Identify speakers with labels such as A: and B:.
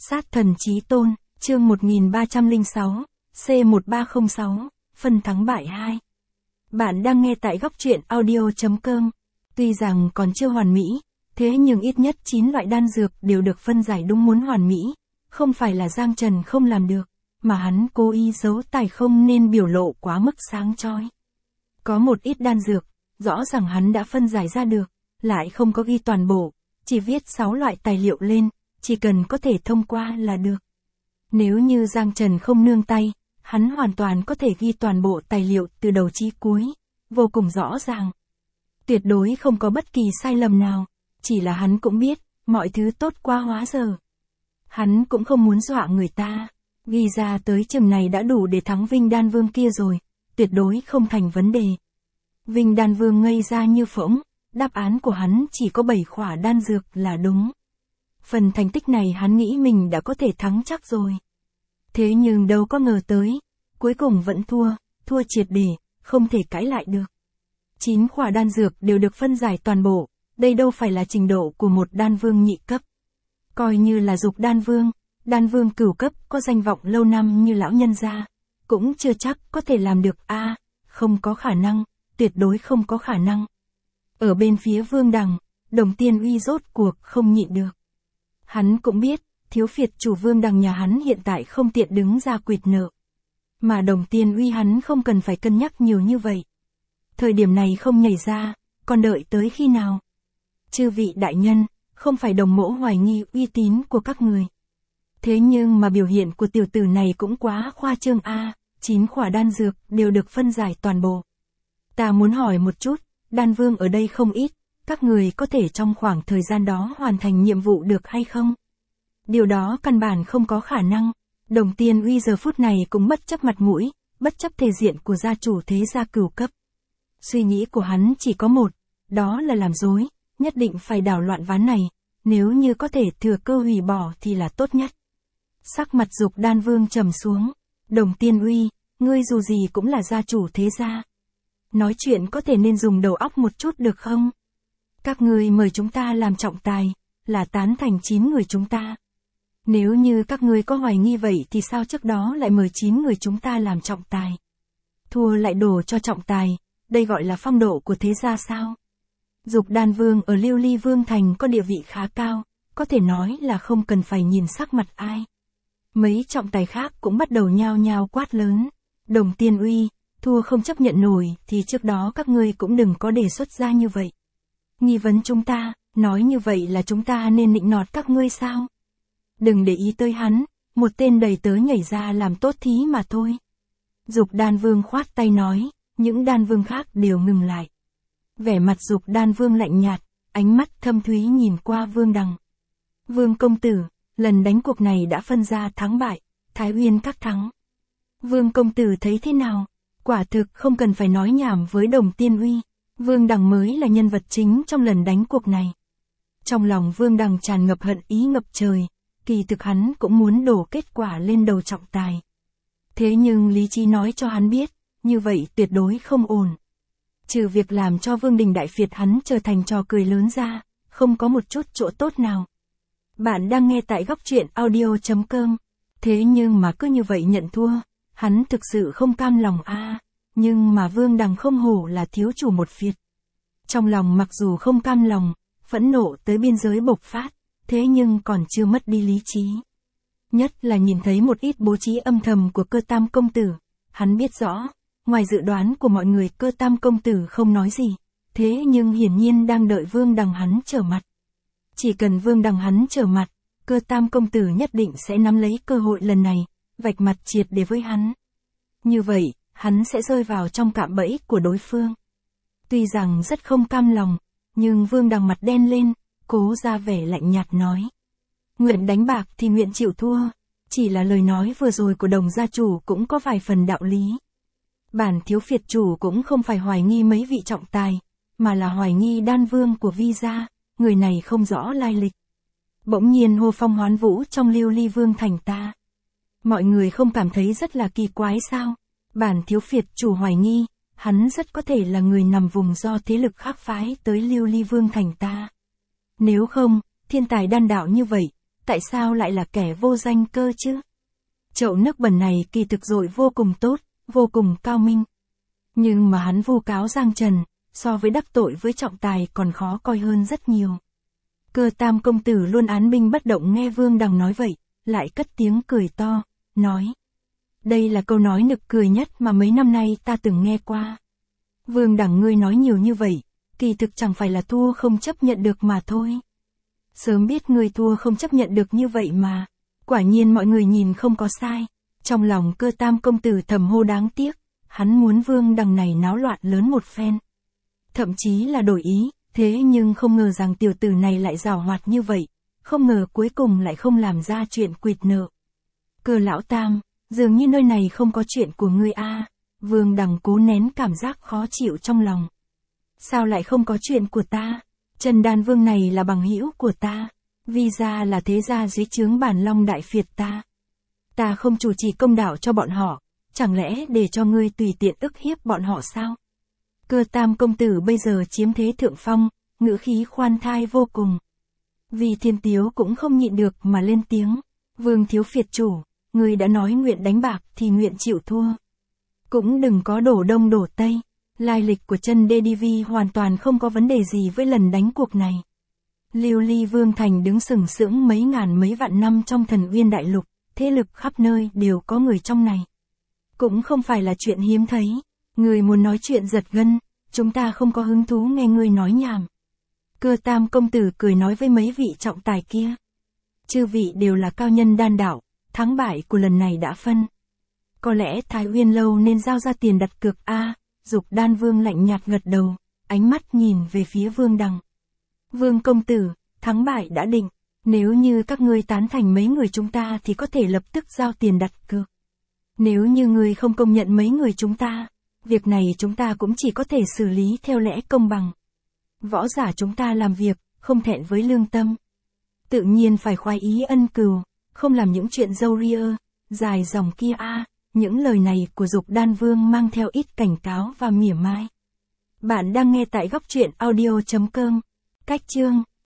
A: Sát thần chí tôn, chương 1306, C1306, phần thắng bại 2. Bạn đang nghe tại góc truyện audio.com. Tuy rằng còn chưa hoàn mỹ, thế nhưng ít nhất 9 loại đan dược đều được phân giải đúng muốn hoàn mỹ, không phải là Giang Trần không làm được, mà hắn cố ý giấu tài không nên biểu lộ quá mức sáng chói. Có một ít đan dược, rõ ràng hắn đã phân giải ra được, lại không có ghi toàn bộ, chỉ viết 6 loại tài liệu lên, chỉ cần có thể thông qua là được. Nếu như Giang Trần không nương tay, hắn hoàn toàn có thể ghi toàn bộ tài liệu từ đầu chí cuối, vô cùng rõ ràng. Tuyệt đối không có bất kỳ sai lầm nào, chỉ là hắn cũng biết, mọi thứ tốt qua hóa giờ. Hắn cũng không muốn dọa người ta, ghi ra tới chừng này đã đủ để thắng Vinh Đan Vương kia rồi, tuyệt đối không thành vấn đề. Vinh Đan Vương ngây ra như phỗng, đáp án của hắn chỉ có 7 khỏa đan dược là đúng. Phần thành tích này hắn nghĩ mình đã có thể thắng chắc rồi. Thế nhưng đâu có ngờ tới, cuối cùng vẫn thua triệt để, không thể cãi lại được. 9 khỏa đan dược đều được phân giải toàn bộ, đây đâu phải là trình độ của một đan vương nhị cấp. Coi như là dục đan vương cửu cấp có danh vọng lâu năm như lão nhân gia, cũng chưa chắc có thể làm được a, không có khả năng, tuyệt đối không có khả năng. Ở bên phía Vương Đằng, Đồng Tiên Uy rốt cuộc không nhịn được. Hắn cũng biết, thiếu phiệt chủ Vương Đằng nhà hắn hiện tại không tiện đứng ra quỵt nợ. Mà Đồng Tiên Uy hắn không cần phải cân nhắc nhiều như vậy. Thời điểm này không nhảy ra, còn đợi tới khi nào? Chư vị đại nhân, không phải Đồng mỗ hoài nghi uy tín của các người. Thế nhưng mà biểu hiện của tiểu tử này cũng quá khoa trương a, 9 khỏa đan dược đều được phân giải toàn bộ. Ta muốn hỏi một chút, đan vương ở đây không ít, các người có thể trong khoảng thời gian đó hoàn thành nhiệm vụ được hay không? Điều đó căn bản không có khả năng. Đồng Tiên Uy giờ phút này cũng bất chấp mặt mũi, bất chấp thể diện của gia chủ thế gia cửu cấp. Suy nghĩ của hắn chỉ có một, đó là làm dối, nhất định phải đảo loạn ván này, nếu như có thể thừa cơ hủy bỏ thì là tốt nhất. Sắc mặt Dục Đan Vương trầm xuống, Đồng Tiên Uy, ngươi dù gì cũng là gia chủ thế gia. Nói chuyện có thể nên dùng đầu óc một chút được không? Các ngươi mời chúng ta làm trọng tài, là tán thành 9 người chúng ta. Nếu như các ngươi có hoài nghi vậy thì sao trước đó lại mời 9 người chúng ta làm trọng tài? Thua lại đổ cho trọng tài, đây gọi là phong độ của thế gia sao? Dục Đan Vương ở Lưu Ly Vương Thành có địa vị khá cao, có thể nói là không cần phải nhìn sắc mặt ai. Mấy trọng tài khác cũng bắt đầu nhao nhao quát lớn. Đồng Tiên Uy, thua không chấp nhận nổi thì trước đó các ngươi cũng đừng có đề xuất ra như vậy. Nghi vấn chúng ta, nói như vậy là chúng ta nên nịnh nọt các ngươi sao? Đừng để ý tới hắn, một tên đầy tớ nhảy ra làm tốt thí mà thôi. Dục Đan Vương khoát tay nói, những đan vương khác đều ngừng lại. Vẻ mặt Dục Đan Vương lạnh nhạt, ánh mắt thâm thúy nhìn qua Vương Đằng. Vương công tử, lần đánh cuộc này đã phân ra thắng bại, Thái Uyên các thắng. Vương công tử thấy thế nào? Quả thực không cần phải nói nhảm với Đồng Tiên Uy, Vương Đằng mới là nhân vật chính trong lần đánh cuộc này. Trong lòng Vương Đằng tràn ngập hận ý ngập trời, kỳ thực hắn cũng muốn đổ kết quả lên đầu trọng tài. Thế nhưng lý trí nói cho hắn biết, như vậy tuyệt đối không ổn. Trừ việc làm cho Vương Đình Đại Phiệt hắn trở thành trò cười lớn ra, không có một chút chỗ tốt nào. Bạn đang nghe tại góc truyện audio.com. Thế nhưng mà cứ như vậy nhận thua, hắn thực sự không cam lòng a. Nhưng mà Vương Đằng không hổ là thiếu chủ một phiệt. Trong lòng mặc dù không cam lòng, phẫn nộ tới biên giới bộc phát, thế nhưng còn chưa mất đi lý trí. Nhất là nhìn thấy một ít bố trí âm thầm của Cơ Tam công tử, hắn biết rõ, ngoài dự đoán của mọi người Cơ Tam công tử không nói gì, thế nhưng hiển nhiên đang đợi Vương Đằng hắn trở mặt. Chỉ cần Vương Đằng hắn trở mặt, Cơ Tam công tử nhất định sẽ nắm lấy cơ hội lần này, vạch mặt triệt để với hắn. Như vậy, hắn sẽ rơi vào trong cạm bẫy của đối phương. Tuy rằng rất không cam lòng, nhưng Vương Đằng mặt đen lên, cố ra vẻ lạnh nhạt nói. Nguyện đánh bạc thì nguyện chịu thua, chỉ là lời nói vừa rồi của Đồng gia chủ cũng có vài phần đạo lý. Bản thiếu phiệt chủ cũng không phải hoài nghi mấy vị trọng tài, mà là hoài nghi đan vương của Vi gia, người này không rõ lai lịch. Bỗng nhiên hô phong hoán vũ trong Lưu Ly Vương Thành ta. Mọi người không cảm thấy rất là kỳ quái sao? Bản thiếu phiệt chủ hoài nghi, hắn rất có thể là người nằm vùng do thế lực khác phái tới Lưu Ly Vương Thành ta. Nếu không, thiên tài đan đạo như vậy, tại sao lại là kẻ vô danh cơ chứ? Chậu nước bẩn này kỳ thực dội vô cùng tốt, vô cùng cao minh. Nhưng mà hắn vu cáo Giang Trần, so với đắc tội với trọng tài còn khó coi hơn rất nhiều. Cơ Tam công tử luôn án binh bất động nghe Vương Đằng nói vậy, lại cất tiếng cười to, nói. Đây là câu nói nực cười nhất mà mấy năm nay ta từng nghe qua. Vương Đằng ngươi nói nhiều như vậy, kỳ thực chẳng phải là thua không chấp nhận được mà thôi. Sớm biết ngươi thua không chấp nhận được như vậy mà. Quả nhiên mọi người nhìn không có sai. Trong lòng Cơ Tam công tử thầm hô đáng tiếc, hắn muốn Vương Đằng này náo loạn lớn một phen. Thậm chí là đổi ý, thế nhưng không ngờ rằng tiểu tử này lại giàu hoạt như vậy, không ngờ cuối cùng lại không làm ra chuyện quỵt nợ. Cơ lão Tam, dường như nơi này không có chuyện của ngươi a. Vương Đằng cố nén cảm giác khó chịu trong lòng. Sao lại không có chuyện của ta? Trần Đan Vương này là bằng hữu của ta. Vi gia là thế gia dưới trướng Bản Long Đại Phiệt ta. Ta không chủ trì công đạo cho bọn họ, chẳng lẽ để cho ngươi tùy tiện ức hiếp bọn họ sao? Cơ Tam công tử bây giờ chiếm thế thượng phong, ngữ khí khoan thai vô cùng. Vì Thiên Tiếu cũng không nhịn được mà lên tiếng. Vương thiếu phiệt chủ, ngươi đã nói nguyện đánh bạc thì nguyện chịu thua. Cũng đừng có đổ đông đổ tây. Lai lịch của chân DDV hoàn toàn không có vấn đề gì với lần đánh cuộc này. Lưu Ly Vương Thành đứng sừng sững mấy ngàn mấy vạn năm trong Thần Uyên Đại Lục, thế lực khắp nơi đều có người trong này. Cũng không phải là chuyện hiếm thấy. Người muốn nói chuyện giật gân, chúng ta không có hứng thú nghe ngươi nói nhảm. Cơ Tam công tử cười nói với mấy vị trọng tài kia. Chư vị đều là cao nhân đan đạo, thắng bại của lần này đã phân. Có lẽ Thái Uyên Lâu nên giao ra tiền đặt cược a. Dục Đan Vương lạnh nhạt gật đầu, ánh mắt nhìn về phía Vương Đằng. Vương công tử, thắng bại đã định, nếu như các ngươi tán thành mấy người chúng ta thì có thể lập tức giao tiền đặt cược. Nếu như ngươi không công nhận mấy người chúng ta, việc này chúng ta cũng chỉ có thể xử lý theo lẽ công bằng. Võ giả chúng ta làm việc, không thẹn với lương tâm. Tự nhiên phải khoái ý ân cừu, không làm những chuyện dâu ria, dài dòng kia a. Những lời này của Dục Đan Vương mang theo ít cảnh cáo và mỉa mai. Bạn đang nghe tại góc truyện audio.com. Cách chương